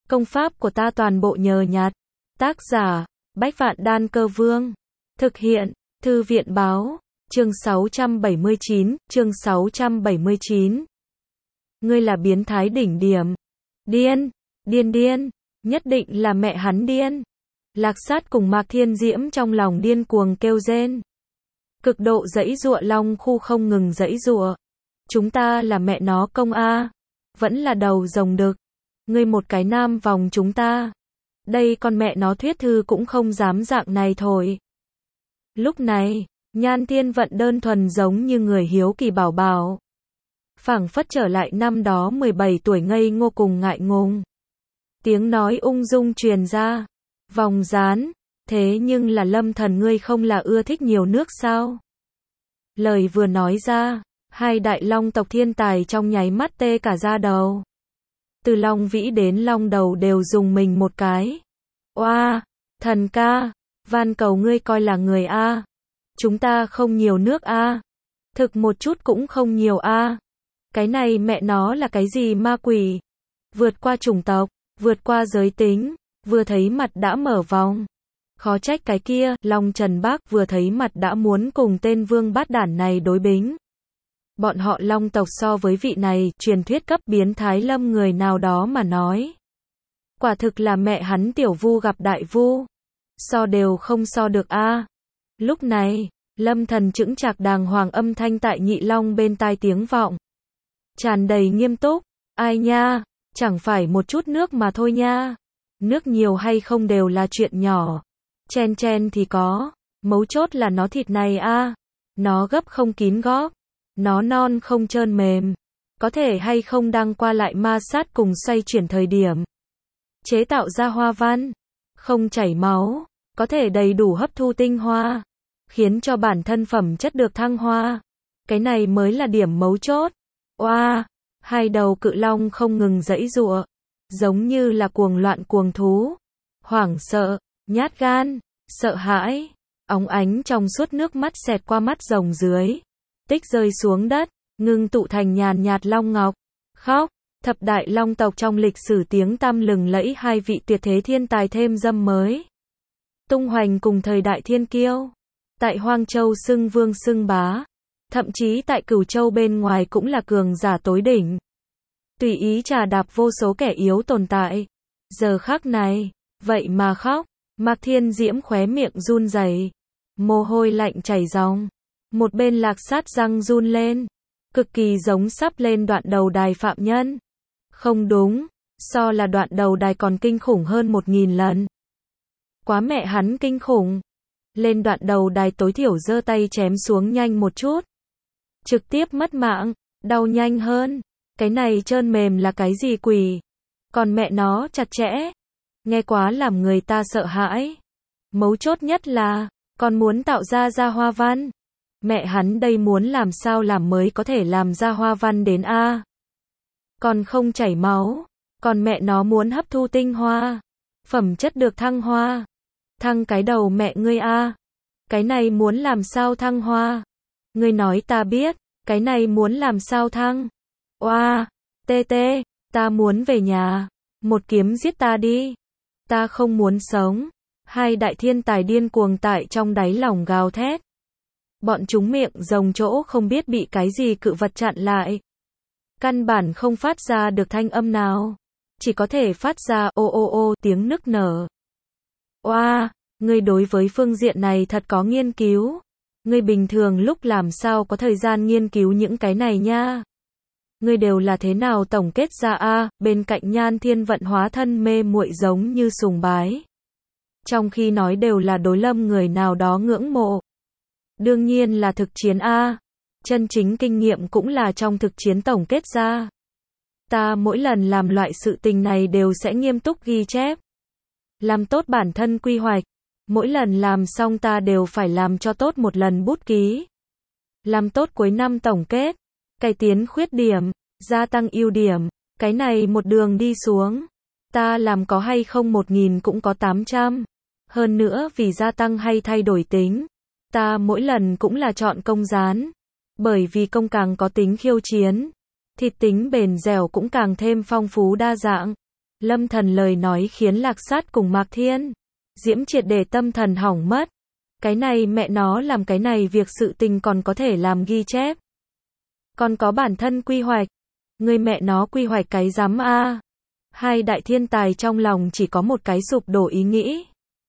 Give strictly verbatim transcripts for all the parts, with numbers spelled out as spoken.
Công pháp của ta toàn bộ nhờ nhặt. Tác giả, Bách Vạn Đan Cơ Vương. Thực hiện, Thư viện Báo. Chương sáu trăm bảy mươi chín, chương sáu trăm bảy mươi chín. Ngươi là biến thái đỉnh điểm. Điên, điên điên, nhất định là mẹ hắn điên. Lạc Sát cùng Mạc Thiên Diễm trong lòng điên cuồng kêu rên. Cực độ giãy giụa Long Khu không ngừng giãy giụa. Chúng ta là mẹ nó công a, vẫn là đầu rồng đực. Ngươi một cái nam vòng chúng ta. Đây con mẹ nó thuyết thư cũng không dám dạng này thôi. Lúc này, Nhan Thiên Vận đơn thuần giống như người hiếu kỳ bảo bảo. Phảng phất trở lại năm đó mười bảy tuổi ngây ngô cùng ngại ngùng. Tiếng nói ung dung truyền ra. Vòng Gián, thế nhưng là Lâm Thần ngươi không là ưa thích nhiều nước sao? Lời vừa nói ra, hai đại long tộc thiên tài trong nháy mắt tê cả da đầu. Từ Long Vĩ đến Long Đầu đều dùng mình một cái. Oa, thần ca, van cầu ngươi coi là người a. Chúng ta không nhiều nước a. Thực một chút cũng không nhiều a. Cái này mẹ nó là cái gì ma quỷ? Vượt qua chủng tộc, vượt qua giới tính, vừa thấy mặt đã mở vòng. Khó trách cái kia, Long Trần Bác vừa thấy mặt đã muốn cùng tên vương bát đản này đối bính. Bọn họ Long tộc so với vị này, truyền thuyết cấp biến thái lâm người nào đó mà nói. Quả thực là mẹ hắn tiểu vu gặp đại vu. So đều không so được a. Lúc này, Lâm Thần chững chạc đàng hoàng âm thanh tại Nhị Long bên tai tiếng vọng. Tràn đầy nghiêm túc, ai nha, chẳng phải một chút nước mà thôi nha. Nước nhiều hay không đều là chuyện nhỏ. Chen chen thì có, mấu chốt là nó thịt này a, nó gấp không kín góp, nó non không trơn mềm, có thể hay không đang qua lại ma sát cùng xoay chuyển thời điểm. Chế tạo ra hoa văn, không chảy máu, có thể đầy đủ hấp thu tinh hoa, khiến cho bản thân phẩm chất được thăng hoa. Cái này mới là điểm mấu chốt. Oa, hai đầu cự long không ngừng giãy giụa, giống như là cuồng loạn cuồng thú, hoảng sợ, nhát gan, sợ hãi, óng ánh trong suốt nước mắt xẹt qua mắt rồng dưới, tích rơi xuống đất, ngưng tụ thành nhàn nhạt long ngọc. Khóc, thập đại long tộc trong lịch sử tiếng tăm lừng lẫy hai vị tuyệt thế thiên tài thêm dâm mới. Tung hoành cùng thời đại thiên kiêu, tại Hoang Châu xưng vương xưng bá, thậm chí tại Cửu Châu bên ngoài cũng là cường giả tối đỉnh. Tùy ý trà đạp vô số kẻ yếu tồn tại. Giờ khắc này, vậy mà khóc. Mạc Thiên Diễm khóe miệng run rẩy, mồ hôi lạnh chảy ròng. Một bên Lạc Sát răng run lên, cực kỳ giống sắp lên đoạn đầu đài phạm nhân. Không đúng, so là đoạn đầu đài còn kinh khủng hơn một nghìn lần. Quá mẹ hắn kinh khủng. Lên đoạn đầu đài tối thiểu giơ tay chém xuống nhanh một chút. Trực tiếp mất mạng, đau nhanh hơn. Cái này trơn mềm là cái gì quỷ? Còn mẹ nó chặt chẽ. Nghe quá làm người ta sợ hãi. Mấu chốt nhất là, còn muốn tạo ra ra hoa văn. Mẹ hắn đây muốn làm sao làm mới có thể làm ra hoa văn đến a? Còn không chảy máu, còn mẹ nó muốn hấp thu tinh hoa, phẩm chất được thăng hoa. Thăng cái đầu mẹ ngươi a. Cái này muốn làm sao thăng hoa? Ngươi nói ta biết, cái này muốn làm sao thăng? Oa, tê tê, ta muốn về nhà, một kiếm giết ta đi. Ta không muốn sống. Hai đại thiên tài điên cuồng tại trong đáy lòng gào thét. Bọn chúng miệng rồng chỗ không biết bị cái gì cự vật chặn lại. Căn bản không phát ra được thanh âm nào. Chỉ có thể phát ra ô ô ô tiếng nức nở. Oa, ngươi đối với phương diện này thật có nghiên cứu. Ngươi bình thường lúc làm sao có thời gian nghiên cứu những cái này nha. Ngươi đều là thế nào tổng kết ra a? Bên cạnh Nhan Thiên Vận hóa thân mê muội giống như sùng bái. Trong khi nói đều là đối Lâm người nào đó ngưỡng mộ. Đương nhiên là thực chiến a. Chân chính kinh nghiệm cũng là trong thực chiến tổng kết ra. Ta mỗi lần làm loại sự tình này đều sẽ nghiêm túc ghi chép. Làm tốt bản thân quy hoạch. Mỗi lần làm xong ta đều phải làm cho tốt một lần bút ký. Làm tốt cuối năm tổng kết. Cải tiến khuyết điểm, gia tăng ưu điểm, cái này một đường đi xuống. Ta làm có hay không một nghìn cũng có tám trăm. Hơn nữa vì gia tăng hay thay đổi tính. Ta mỗi lần cũng là chọn công gián. Bởi vì công càng có tính khiêu chiến. Thịt tính bền dẻo cũng càng thêm phong phú đa dạng. Lâm Thần lời nói khiến Lạc Sát cùng Mạc Thiên Diễm triệt để tâm thần hỏng mất. Cái này mẹ nó làm cái này việc sự tình còn có thể làm ghi chép. Còn có bản thân quy hoạch. Người mẹ nó quy hoạch cái rắm a. Hai đại thiên tài trong lòng chỉ có một cái sụp đổ ý nghĩ.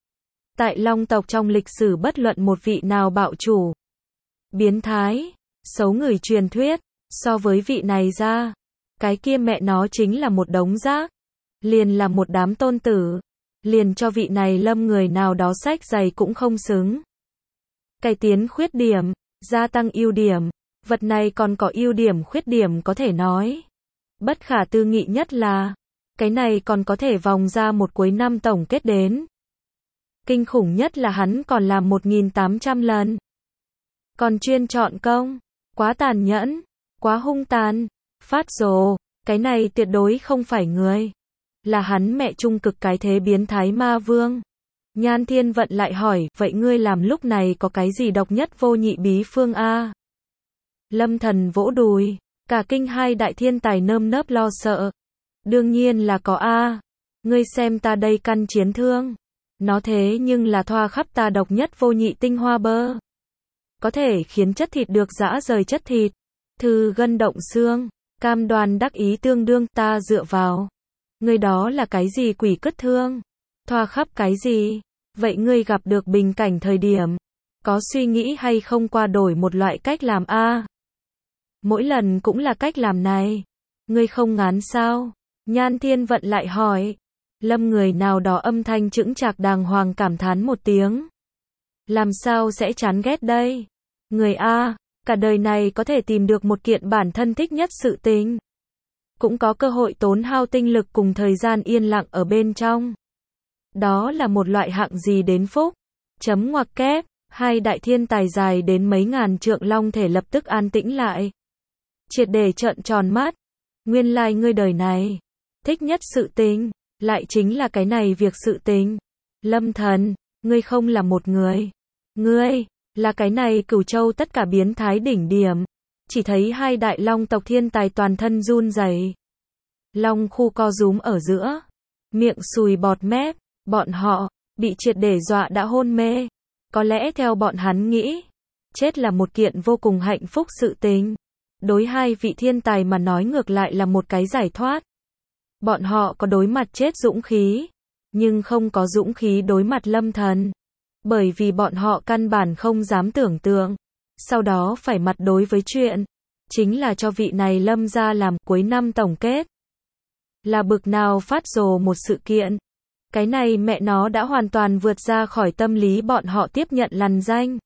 Tại Long tộc trong lịch sử bất luận một vị nào bạo chủ, biến thái, xấu người truyền thuyết, so với vị này ra, cái kia mẹ nó chính là một đống rác, liền là một đám tôn tử, liền cho vị này Lâm người nào đó sách giày cũng không xứng. Cải tiến khuyết điểm, gia tăng ưu điểm, vật này còn có ưu điểm khuyết điểm có thể nói. Bất khả tư nghị nhất là, cái này còn có thể vòng ra một cuối năm tổng kết đến. Kinh khủng nhất là hắn còn làm một nghìn tám trăm lần. Còn chuyên chọn công, quá tàn nhẫn, quá hung tàn, phát rồ, cái này tuyệt đối không phải người. Là hắn mẹ trung cực cái thế biến thái ma vương. Nhan Thiên Vận lại hỏi, vậy ngươi làm lúc này có cái gì độc nhất vô nhị bí phương a? Lâm Thần vỗ đùi, cả kinh hai đại thiên tài nơm nớp lo sợ. Đương nhiên là có a. Ngươi xem ta đây căn chiến thương. Nó thế nhưng là thoa khắp ta độc nhất vô nhị tinh hoa bơ. Có thể khiến chất thịt được giã rời chất thịt. Thư gân động xương. Cam đoan đắc ý tương đương ta dựa vào. Ngươi đó là cái gì quỷ cất thương? Thoa khắp cái gì? Vậy ngươi gặp được bình cảnh thời điểm, có suy nghĩ hay không qua đổi một loại cách làm a? Mỗi lần cũng là cách làm này. Ngươi không ngán sao? Nhan Thiên Vận lại hỏi. Lâm người nào đó âm thanh chững chạc đàng hoàng cảm thán một tiếng. Làm sao sẽ chán ghét đây? Người a, cả đời này có thể tìm được một kiện bản thân thích nhất sự tình. Cũng có cơ hội tốn hao tinh lực cùng thời gian yên lặng ở bên trong. Đó là một loại hạng gì đến phúc. Chấm ngoặc kép, hai đại thiên tài dài đến mấy ngàn trượng long thể lập tức an tĩnh lại. Triệt để trợn tròn mắt. Nguyên lai like ngươi đời này, thích nhất sự tình, lại chính là cái này việc sự tình. Lâm Thần, ngươi không là một người. Ngươi, là cái này Cửu Châu tất cả biến thái đỉnh điểm. Chỉ thấy hai đại long tộc thiên tài toàn thân run rẩy. Long khu co rúm ở giữa. Miệng sùi bọt mép. Bọn họ, bị triệt để dọa đã hôn mê. Có lẽ theo bọn hắn nghĩ, chết là một kiện vô cùng hạnh phúc sự tình. Đối hai vị thiên tài mà nói ngược lại là một cái giải thoát. Bọn họ có đối mặt chết dũng khí, nhưng không có dũng khí đối mặt Lâm Thần. Bởi vì bọn họ căn bản không dám tưởng tượng. Sau đó phải mặt đối với chuyện, chính là cho vị này Lâm gia làm cuối năm tổng kết. Là bực nào phát rồ một sự kiện. Cái này mẹ nó đã hoàn toàn vượt ra khỏi tâm lý bọn họ tiếp nhận lằn danh.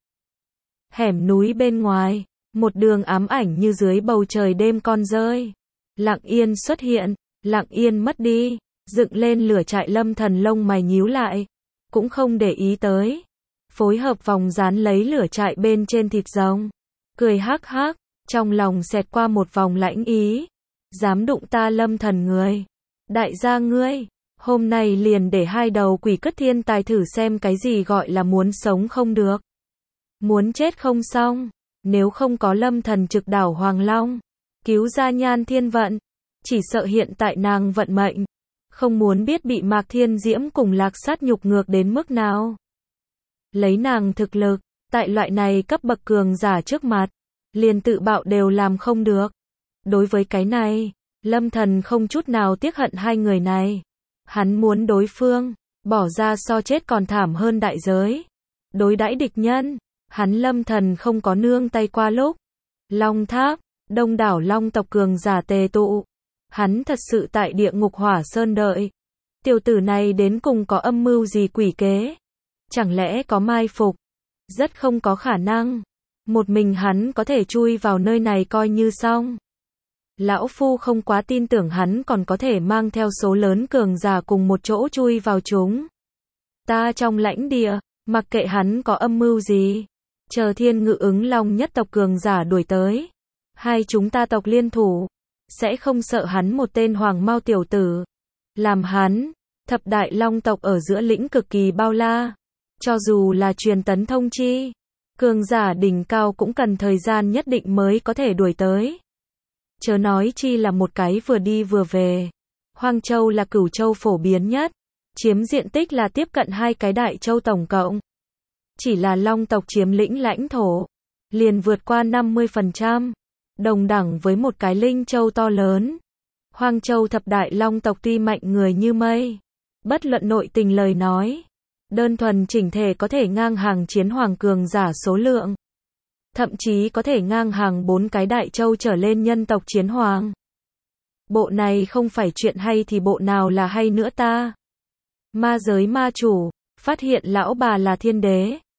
Hẻm núi bên ngoài, một đường ám ảnh như dưới bầu trời đêm con rơi. Lặng yên xuất hiện, lặng yên mất đi, dựng lên lửa trại Lâm Thần lông mày nhíu lại, cũng không để ý tới. Phối hợp vòng dán lấy lửa trại bên trên thịt rồng. Cười hắc hắc, trong lòng xẹt qua một vòng lãnh ý. Dám đụng ta Lâm Thần người. Đại gia ngươi, hôm nay liền để hai đầu quỷ cất thiên tài thử xem cái gì gọi là muốn sống không được. Muốn chết không xong. Nếu không có Lâm Thần trực đảo Hoàng Long, cứu ra Nhan Thiên Vận, chỉ sợ hiện tại nàng vận mệnh, không muốn biết bị Mạc Thiên Diễm cùng Lạc Sát nhục ngược đến mức nào. Lấy nàng thực lực, tại loại này cấp bậc cường giả trước mặt, liền tự bạo đều làm không được. Đối với cái này, Lâm Thần không chút nào tiếc hận hai người này. Hắn muốn đối phương bỏ ra so chết còn thảm hơn đại giới. Đối đãi địch nhân, hắn Lâm Thần không có nương tay qua lúc. Long Tháp, đông đảo long tộc cường giả tề tụ. Hắn thật sự tại địa ngục hỏa sơn đợi. Tiểu tử này đến cùng có âm mưu gì quỷ kế? Chẳng lẽ có mai phục? Rất không có khả năng. Một mình hắn có thể chui vào nơi này coi như xong. Lão Phu không quá tin tưởng hắn còn có thể mang theo số lớn cường giả cùng một chỗ chui vào chúng. Ta trong lãnh địa, mặc kệ hắn có âm mưu gì. Chờ Thiên Ngự ứng long nhất tộc cường giả đuổi tới. Hai chúng ta tộc liên thủ. Sẽ không sợ hắn một tên hoàng mao tiểu tử. Làm hắn, thập đại long tộc ở giữa lĩnh cực kỳ bao la. Cho dù là truyền tấn thông chi, cường giả đỉnh cao cũng cần thời gian nhất định mới có thể đuổi tới. Chớ nói chi là một cái vừa đi vừa về. Hoang Châu là cửu châu phổ biến nhất, chiếm diện tích là tiếp cận hai cái đại châu tổng cộng. Chỉ là Long tộc chiếm lĩnh lãnh thổ, liền vượt qua năm mươi phần trăm, đồng đẳng với một cái Linh Châu to lớn. Hoang Châu thập đại Long tộc tuy mạnh người như mây, bất luận nội tình lời nói, đơn thuần chỉnh thể có thể ngang hàng chiến hoàng cường giả số lượng. Thậm chí có thể ngang hàng bốn cái đại châu trở lên nhân tộc chiến hoàng. Bộ này không phải chuyện hay thì bộ nào là hay nữa ta? Ma giới ma chủ, phát hiện lão bà là thiên đế.